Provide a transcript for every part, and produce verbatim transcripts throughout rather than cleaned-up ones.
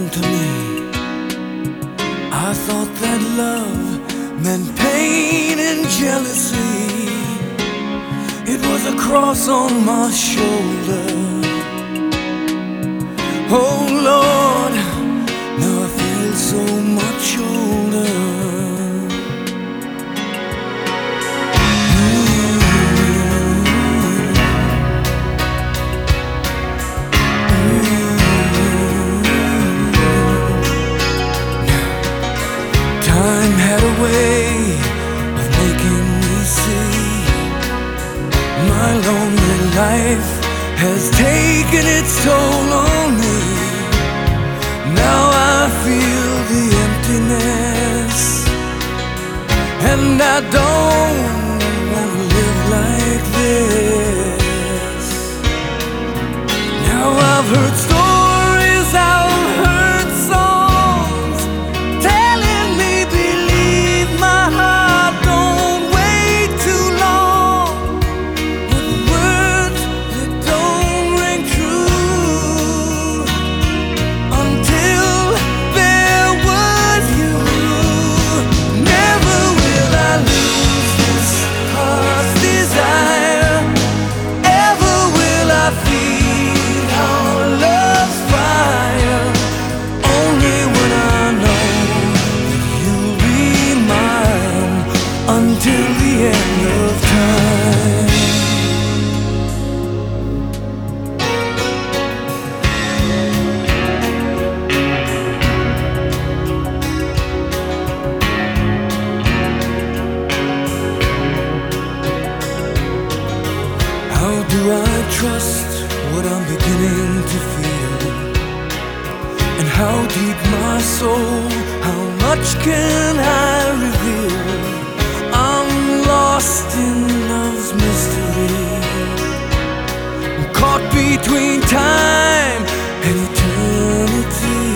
belonged to me. I thought that love meant pain and jealousy. It was a cross on my shoulder. Oh Lord, now I feel so much older. Time had a way of making me see my lonely life has taken its toll on me. Now I feel the emptiness, and I don't want to live like this. Now I've heard stories, I've heard songs telling me believe my heart, don't wait too long with words that don't ring true. Until there was you, never will I lose this heart's desire. Ever will I feel our love's fire. Only when I know that you'll be mine until the end of time. How do I trust what I'm beginning to feel? And how deep my soul, how much can I reveal? I'm lost in love's mystery. I'm caught between time and eternity.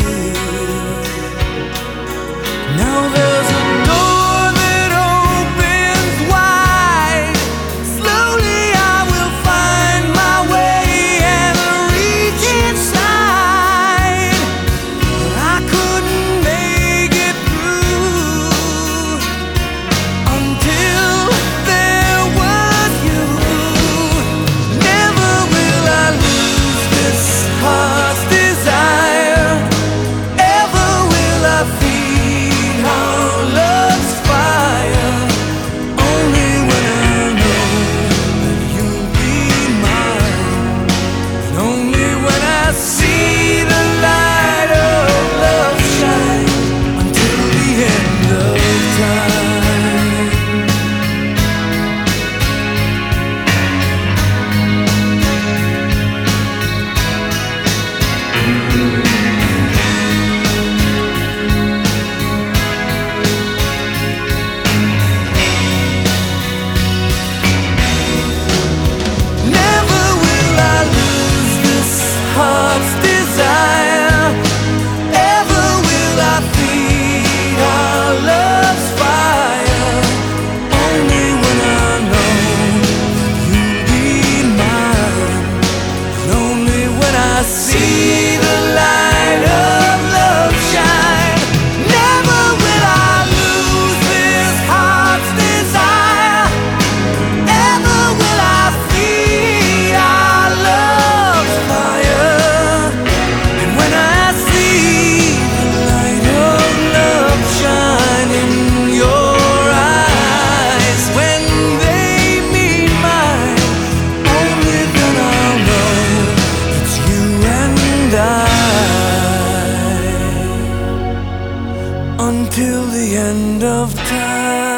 Now there's a door that opens wide. Slowly I will find my way and reach inside. But I couldn't make it through until there was you. Never will I lose this heart's desire. Ever will I feel our love's fire. Only when I know that you'll be mine. And only when I see the light of love shine until the end of time. Never will I lose this heart's desire. Ever will I feel our love's fire. Only when I know that you'll be mine. And only when I see the light of love shine. Never will I lose this heart's desire. Ever will I feel our love's fire. And when I see the light of love shine in your eyes, when they meet mine, only then I'll know it's you and I until the end of time.